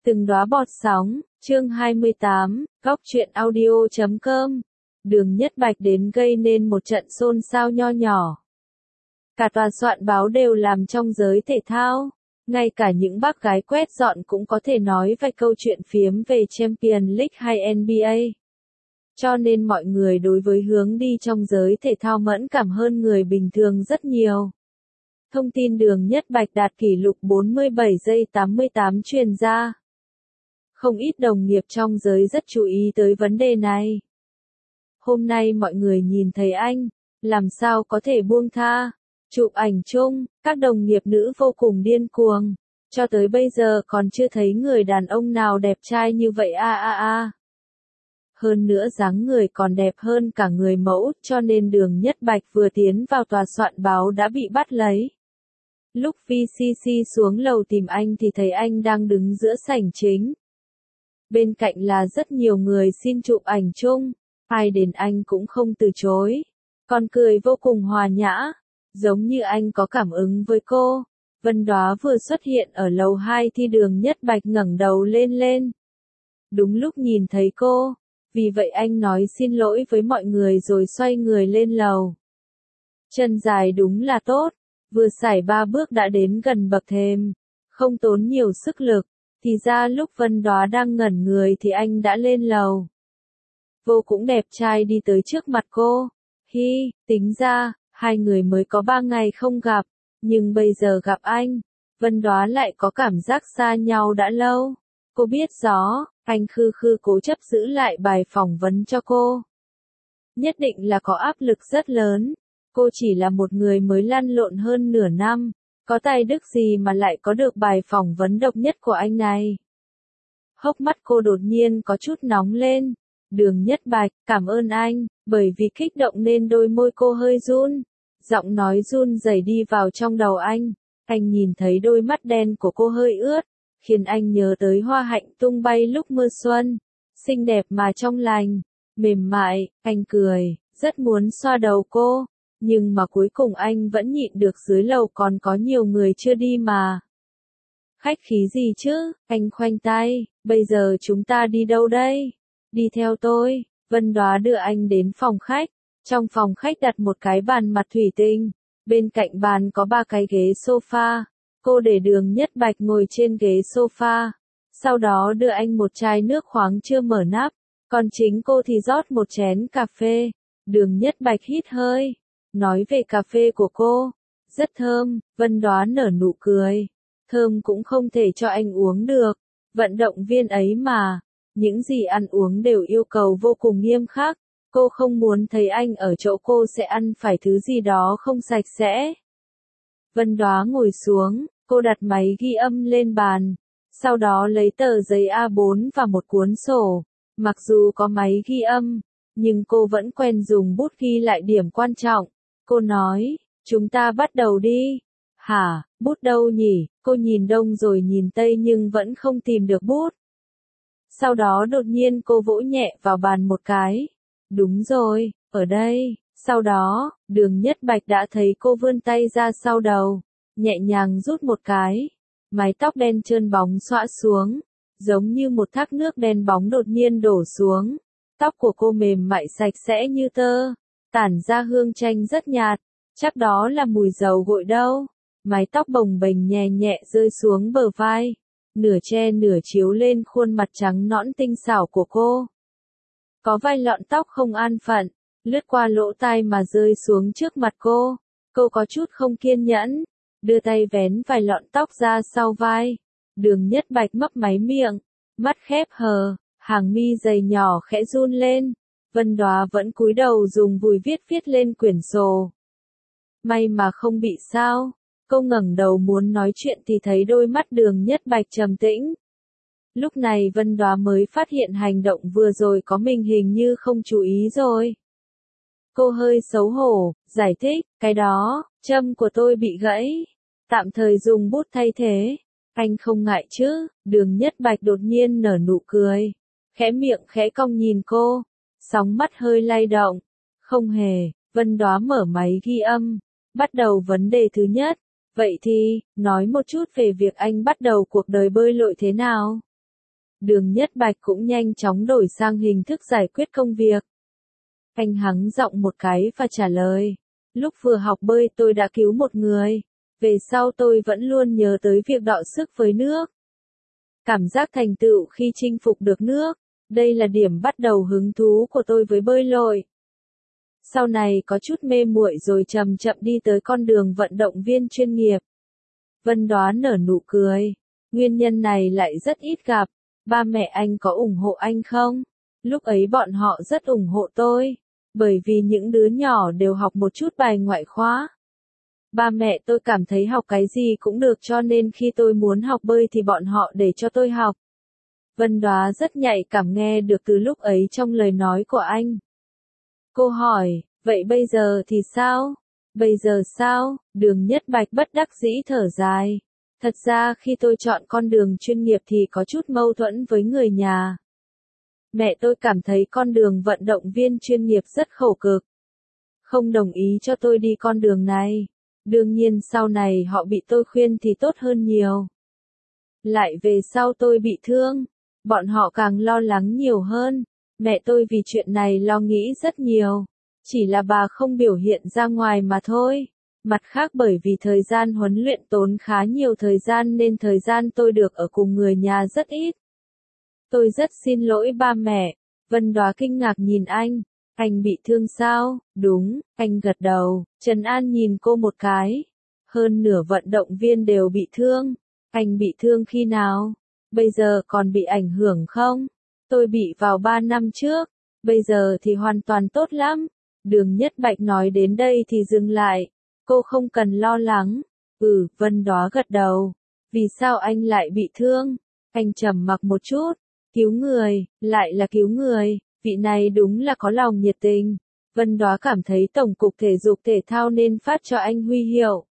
Từng đóa bọt sóng, chương 28, góc truyện audio.com. Đường Nhất Bạch đến gây nên một trận xôn xao nho nhỏ. Cả tòa soạn báo đều làm trong giới thể thao. Ngay cả những bác gái quét dọn cũng có thể nói vài câu chuyện phiếm về Champions League hay NBA. Cho nên mọi người đối với hướng đi trong giới thể thao mẫn cảm hơn người bình thường rất nhiều. Thông tin Đường Nhất Bạch đạt kỷ lục 47 giây 88 truyền ra. Không ít đồng nghiệp trong giới rất chú ý tới vấn đề này. Hôm nay mọi người nhìn thấy anh, làm sao có thể buông tha, chụp ảnh chung, các đồng nghiệp nữ vô cùng điên cuồng. Cho tới bây giờ còn chưa thấy người đàn ông nào đẹp trai như vậy Hơn nữa dáng người còn đẹp hơn cả người mẫu, cho nên Đường Nhất Bạch vừa tiến vào tòa soạn báo đã bị bắt lấy. Lúc VCC xuống lầu tìm anh thì thấy anh đang đứng giữa sảnh chính. Bên cạnh là rất nhiều người xin chụp ảnh chung, ai đến anh cũng không từ chối. Còn cười vô cùng hòa nhã, giống như anh có cảm ứng với cô. Vân Đóa vừa xuất hiện ở lầu 2 thì Đường Nhất Bạch ngẩng đầu lên. Đúng lúc nhìn thấy cô, vì vậy anh nói xin lỗi với mọi người rồi xoay người lên lầu. Chân dài đúng là tốt, vừa sải 3 bước đã đến gần bậc thềm, không tốn nhiều sức lực. Thì ra lúc Vân Đóa đang ngẩn người thì anh đã lên lầu. Vô cũng đẹp trai đi tới trước mặt cô. Tính ra, hai người mới có 3 ngày không gặp, nhưng bây giờ gặp anh, Vân Đóa lại có cảm giác xa nhau đã lâu. Cô biết rõ, anh khư cố chấp giữ lại bài phỏng vấn cho cô. Nhất định là có áp lực rất lớn. Cô chỉ là một người mới lăn lộn hơn nửa năm. Có tài đức gì mà lại có được bài phỏng vấn độc nhất của anh này? Hốc mắt cô đột nhiên có chút nóng lên. Đường Nhất Bạch, cảm ơn anh, bởi vì kích động nên đôi môi cô hơi run. Giọng nói run rẩy đi vào trong đầu anh. Anh nhìn thấy đôi mắt đen của cô hơi ướt, khiến anh nhớ tới hoa hạnh tung bay lúc mưa xuân. Xinh đẹp mà trong lành, mềm mại, anh cười, rất muốn xoa đầu cô. Nhưng mà cuối cùng anh vẫn nhịn được, dưới lầu còn có nhiều người chưa đi mà. Khách khí gì chứ, anh khoanh tay, bây giờ chúng ta đi đâu đây? Đi theo tôi. Vân Đóa đưa anh đến phòng khách. Trong phòng khách đặt một cái bàn mặt thủy tinh. Bên cạnh bàn có 3 cái ghế sofa. Cô để Đường Nhất Bạch ngồi trên ghế sofa. Sau đó đưa anh một chai nước khoáng chưa mở nắp. Còn chính cô thì rót một chén cà phê. Đường Nhất Bạch hít hơi. Nói về cà phê của cô, rất thơm. Vân Đóa nở nụ cười. Thơm cũng không thể cho anh uống được. Vận động viên ấy mà, những gì ăn uống đều yêu cầu vô cùng nghiêm khắc. Cô không muốn thấy anh ở chỗ cô sẽ ăn phải thứ gì đó không sạch sẽ. Vân Đóa ngồi xuống, cô đặt máy ghi âm lên bàn. Sau đó lấy tờ giấy A4 và một cuốn sổ. Mặc dù có máy ghi âm, nhưng cô vẫn quen dùng bút ghi lại điểm quan trọng. Cô nói, chúng ta bắt đầu đi. Hả, bút đâu nhỉ? Cô nhìn đông rồi nhìn tây nhưng vẫn không tìm được bút. Sau đó đột nhiên cô vỗ nhẹ vào bàn một cái. Đúng rồi, ở đây. Sau đó, Đường Nhất Bạch đã thấy cô vươn tay ra sau đầu, nhẹ nhàng rút một cái. Mái tóc đen trơn bóng xõa xuống, giống như một thác nước đen bóng đột nhiên đổ xuống. Tóc của cô mềm mại sạch sẽ như tơ, tản ra hương chanh rất nhạt, chắc đó là mùi dầu gội đâu. Mái tóc bồng bềnh nhẹ nhẹ rơi xuống bờ vai, nửa che nửa chiếu lên khuôn mặt trắng nõn tinh xảo của cô. Có vài lọn tóc không an phận, lướt qua lỗ tai mà rơi xuống trước mặt cô. Cô có chút không kiên nhẫn, đưa tay vén vài lọn tóc ra sau vai. Đường Nhất Bạch mấp máy miệng, mắt khép hờ, hàng mi dày nhỏ khẽ run lên. Vân Đóa vẫn cúi đầu dùng vùi viết lên quyển sổ. May mà không bị sao. Cô ngẩng đầu muốn nói chuyện thì thấy đôi mắt Đường Nhất Bạch trầm tĩnh. Lúc này Vân Đóa mới phát hiện hành động vừa rồi có mình hình như không chú ý rồi. Cô hơi xấu hổ, giải thích, cái đó, châm của tôi bị gãy. Tạm thời dùng bút thay thế. Anh không ngại chứ? Đường Nhất Bạch đột nhiên nở nụ cười. Khẽ miệng khẽ cong nhìn cô. Sóng mắt hơi lay động. Không hề. Vân Đóa mở máy ghi âm. Bắt đầu vấn đề thứ nhất. Vậy thì, nói một chút về việc anh bắt đầu cuộc đời bơi lội thế nào? Đường Nhất Bạch cũng nhanh chóng đổi sang hình thức giải quyết công việc. Anh hắng giọng một cái và trả lời. Lúc vừa học bơi tôi đã cứu một người. Về sau tôi vẫn luôn nhớ tới việc đọ sức với nước. Cảm giác thành tựu khi chinh phục được nước. Đây là điểm bắt đầu hứng thú của tôi với bơi lội. Sau này có chút mê muội rồi chậm chậm đi tới con đường vận động viên chuyên nghiệp. Vân Đoá nở nụ cười. Nguyên nhân này lại rất ít gặp. Ba mẹ anh có ủng hộ anh không? Lúc ấy bọn họ rất ủng hộ tôi. Bởi vì những đứa nhỏ đều học một chút bài ngoại khóa. Ba mẹ tôi cảm thấy học cái gì cũng được cho nên khi tôi muốn học bơi thì bọn họ để cho tôi học. Vân Đoá rất nhạy cảm nghe được từ lúc ấy trong lời nói của anh. Cô hỏi, vậy bây giờ thì sao? Bây giờ sao? Đường Nhất Bạch bất đắc dĩ thở dài. Thật ra khi tôi chọn con đường chuyên nghiệp thì có chút mâu thuẫn với người nhà. Mẹ tôi cảm thấy con đường vận động viên chuyên nghiệp rất khổ cực. Không đồng ý cho tôi đi con đường này. Đương nhiên sau này họ bị tôi khuyên thì tốt hơn nhiều. Lại về sau tôi bị thương. Bọn họ càng lo lắng nhiều hơn. Mẹ tôi vì chuyện này lo nghĩ rất nhiều. Chỉ là bà không biểu hiện ra ngoài mà thôi. Mặt khác bởi vì thời gian huấn luyện tốn khá nhiều thời gian nên thời gian tôi được ở cùng người nhà rất ít. Tôi rất xin lỗi ba mẹ. Vân Đoá kinh ngạc nhìn anh. Anh bị thương sao? Đúng, anh gật đầu. Trần An nhìn cô một cái. Hơn nửa vận động viên đều bị thương. Anh bị thương khi nào? Bây giờ còn bị ảnh hưởng không? Tôi bị vào 3 năm trước. Bây giờ thì hoàn toàn tốt lắm. Đường Nhất Bạch nói đến đây thì dừng lại. Cô không cần lo lắng. Vân Đoá gật đầu. Vì sao anh lại bị thương? Anh trầm mặc một chút. Cứu người, lại là cứu người. Vị này đúng là có lòng nhiệt tình. Vân Đoá cảm thấy Tổng cục Thể dục Thể thao nên phát cho anh huy hiệu.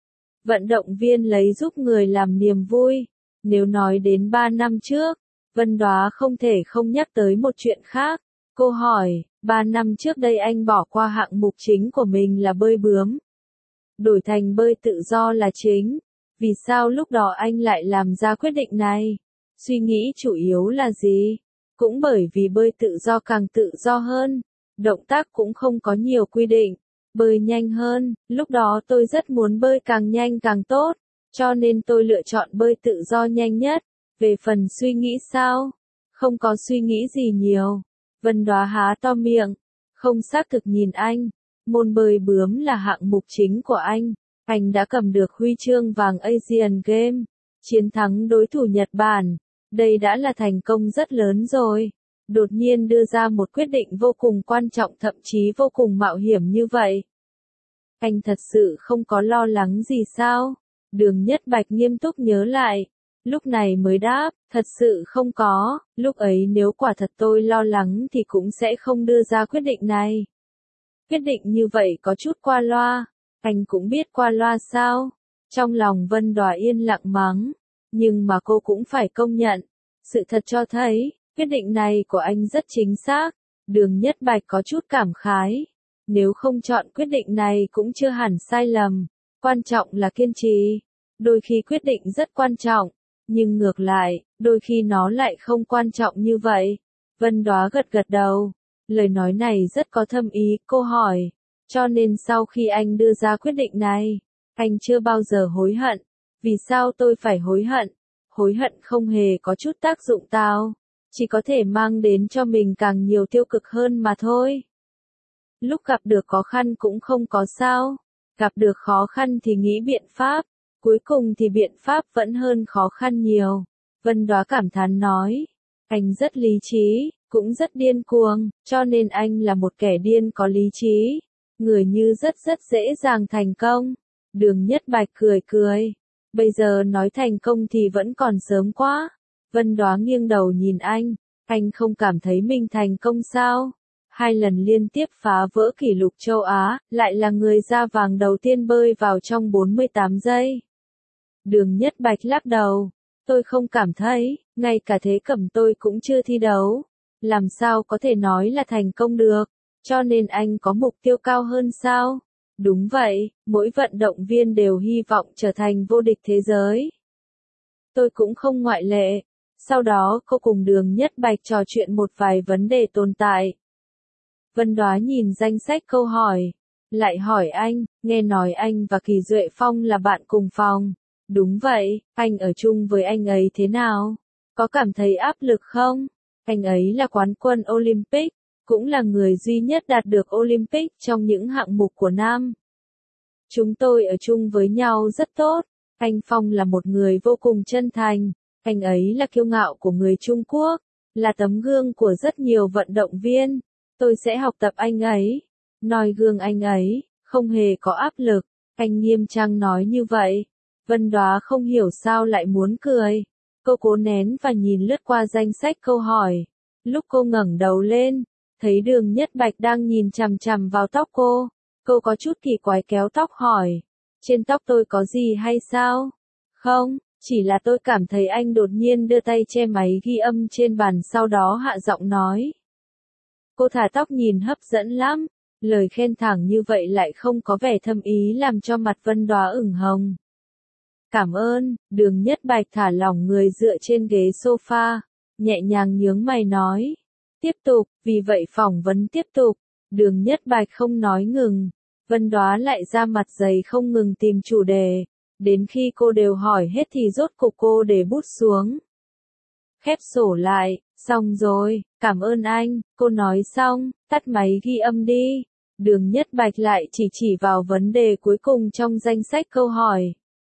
Vận động viên lấy giúp người làm niềm vui. Nếu nói đến 3 năm trước, Vân Đoá không thể không nhắc tới một chuyện khác. Cô hỏi, 3 năm trước đây anh bỏ qua hạng mục chính của mình là bơi bướm. Đổi thành bơi tự do là chính. Vì sao lúc đó anh lại làm ra quyết định này? Suy nghĩ chủ yếu là gì? Cũng bởi vì bơi tự do càng tự do hơn. Động tác cũng không có nhiều quy định. Bơi nhanh hơn. Lúc đó tôi rất muốn bơi càng nhanh càng tốt. Cho nên tôi lựa chọn bơi tự do nhanh nhất. Về phần suy nghĩ sao? Không có suy nghĩ gì nhiều. Vân Đoá há to miệng. Không xác thực nhìn anh. Môn bơi bướm là hạng mục chính của anh. Anh đã cầm được huy chương vàng Asian Games. Chiến thắng đối thủ Nhật Bản. Đây đã là thành công rất lớn rồi. Đột nhiên đưa ra một quyết định vô cùng quan trọng thậm chí vô cùng mạo hiểm như vậy. Anh thật sự không có lo lắng gì sao? Đường Nhất Bạch nghiêm túc nhớ lại. Lúc này mới đáp, thật sự không có. Lúc ấy nếu quả thật tôi lo lắng thì cũng sẽ không đưa ra quyết định này. Quyết định như vậy có chút qua loa. Anh cũng biết qua loa sao? Trong lòng Vân Đoá yên lặng mắng. Nhưng mà cô cũng phải công nhận. Sự thật cho thấy, quyết định này của anh rất chính xác. Đường Nhất Bạch có chút cảm khái. Nếu không chọn quyết định này cũng chưa hẳn sai lầm. Quan trọng là kiên trì. Đôi khi quyết định rất quan trọng. Nhưng ngược lại, đôi khi nó lại không quan trọng như vậy. Vân Đoá gật gật đầu. Lời nói này rất có thâm ý, cô hỏi. Cho nên sau khi anh đưa ra quyết định này, anh chưa bao giờ hối hận. Vì sao tôi phải hối hận? Hối hận không hề có chút tác dụng tao. Chỉ có thể mang đến cho mình càng nhiều tiêu cực hơn mà thôi. Lúc gặp được khó khăn cũng không có sao. Gặp được khó khăn thì nghĩ biện pháp. Cuối cùng thì biện pháp vẫn hơn khó khăn nhiều. Vân Đoá cảm thán nói. Anh rất lý trí, cũng rất điên cuồng, cho nên anh là một kẻ điên có lý trí. Người như rất dễ dàng thành công. Đường Nhất Bạch cười cười. Bây giờ nói thành công thì vẫn còn sớm quá. Vân Đoá nghiêng đầu nhìn anh không cảm thấy mình thành công sao? 2 lần liên tiếp phá vỡ kỷ lục châu Á, lại là người da vàng đầu tiên bơi vào trong 48 giây. Đường Nhất Bạch lắc đầu. Tôi không cảm thấy, ngay cả Thế Cẩm tôi cũng chưa thi đấu. Làm sao có thể nói là thành công được? Cho nên anh có mục tiêu cao hơn sao? Đúng vậy, mỗi vận động viên đều hy vọng trở thành vô địch thế giới. Tôi cũng không ngoại lệ. Sau đó cô cùng Đường Nhất Bạch trò chuyện một vài vấn đề tồn tại. Vân Đoá nhìn danh sách câu hỏi, lại hỏi anh, nghe nói anh và Kỳ Duệ Phong là bạn cùng phòng. Đúng vậy, anh ở chung với anh ấy thế nào? Có cảm thấy áp lực không? Anh ấy là quán quân Olympic, cũng là người duy nhất đạt được Olympic trong những hạng mục của nam. Chúng tôi ở chung với nhau rất tốt. Anh Phong là một người vô cùng chân thành. Anh ấy là kiêu ngạo của người Trung Quốc, là tấm gương của rất nhiều vận động viên. Tôi sẽ học tập anh ấy, noi gương anh ấy, không hề có áp lực. Anh nghiêm trang nói như vậy. Vân Đoá không hiểu sao lại muốn cười. Cô cố nén và nhìn lướt qua danh sách câu hỏi. Lúc cô ngẩng đầu lên, thấy Đường Nhất Bạch đang nhìn chằm chằm vào tóc cô. Cô có chút kỳ quái kéo tóc hỏi. Trên tóc tôi có gì hay sao? Không, chỉ là tôi cảm thấy anh đột nhiên đưa tay che máy ghi âm trên bàn sau đó hạ giọng nói. Cô thả tóc nhìn hấp dẫn lắm. Lời khen thẳng như vậy lại không có vẻ thâm ý làm cho mặt Vân Đoá ửng hồng. Cảm ơn, Đường Nhất Bạch thả lỏng người dựa trên ghế sofa, nhẹ nhàng nhướng mày nói. Tiếp tục, vì vậy phỏng vấn tiếp tục. Đường Nhất Bạch không nói ngừng. Vân Đoá lại ra mặt dày không ngừng tìm chủ đề. Đến khi cô đều hỏi hết thì rốt cục cô để bút xuống. Khép sổ lại, xong rồi, cảm ơn anh, cô nói xong, tắt máy ghi âm đi. Đường Nhất Bạch lại chỉ vào vấn đề cuối cùng trong danh sách câu hỏi.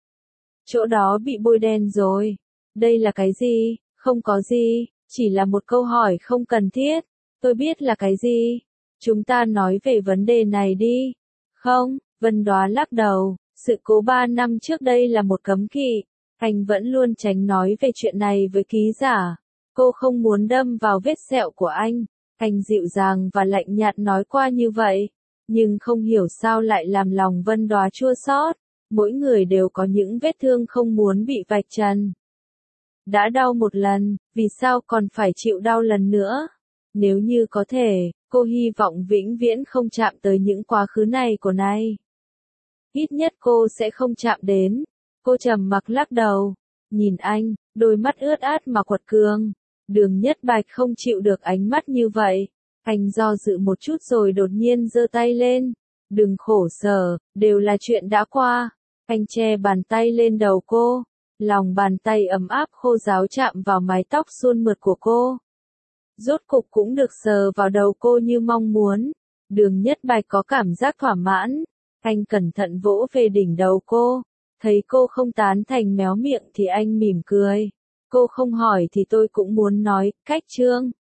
Chỗ đó bị bôi đen rồi. Đây là cái gì? Không có gì, chỉ là một câu hỏi không cần thiết. Tôi biết là cái gì. Chúng ta nói về vấn đề này đi. Không, Vân Đoá lắc đầu. Sự cố 3 năm trước đây là một cấm kỵ. Anh vẫn luôn tránh nói về chuyện này với ký giả. Cô không muốn đâm vào vết sẹo của anh. Anh dịu dàng và lạnh nhạt nói qua như vậy. Nhưng không hiểu sao lại làm lòng Vân Đoá chua xót. Mỗi người đều có những vết thương không muốn bị vạch trần. Đã đau một lần, vì sao còn phải chịu đau lần nữa? Nếu như có thể, cô hy vọng vĩnh viễn không chạm tới những quá khứ này của nay. Ít nhất cô sẽ không chạm đến. Cô trầm mặc lắc đầu. Nhìn anh, đôi mắt ướt át mà quật cường. Đường Nhất Bạch không chịu được ánh mắt như vậy. Anh do dự một chút rồi đột nhiên giơ tay lên. Đừng khổ sở, đều là chuyện đã qua. Anh che bàn tay lên đầu cô. Lòng bàn tay ấm áp khô ráo chạm vào mái tóc suôn mượt của cô. Rốt cục cũng được sờ vào đầu cô như mong muốn. Đường Nhất Bạch có cảm giác thỏa mãn. Anh cẩn thận vỗ về đỉnh đầu cô. Thấy cô không tán thành méo miệng thì anh mỉm cười. Cô không hỏi thì tôi cũng muốn nói, cách chương.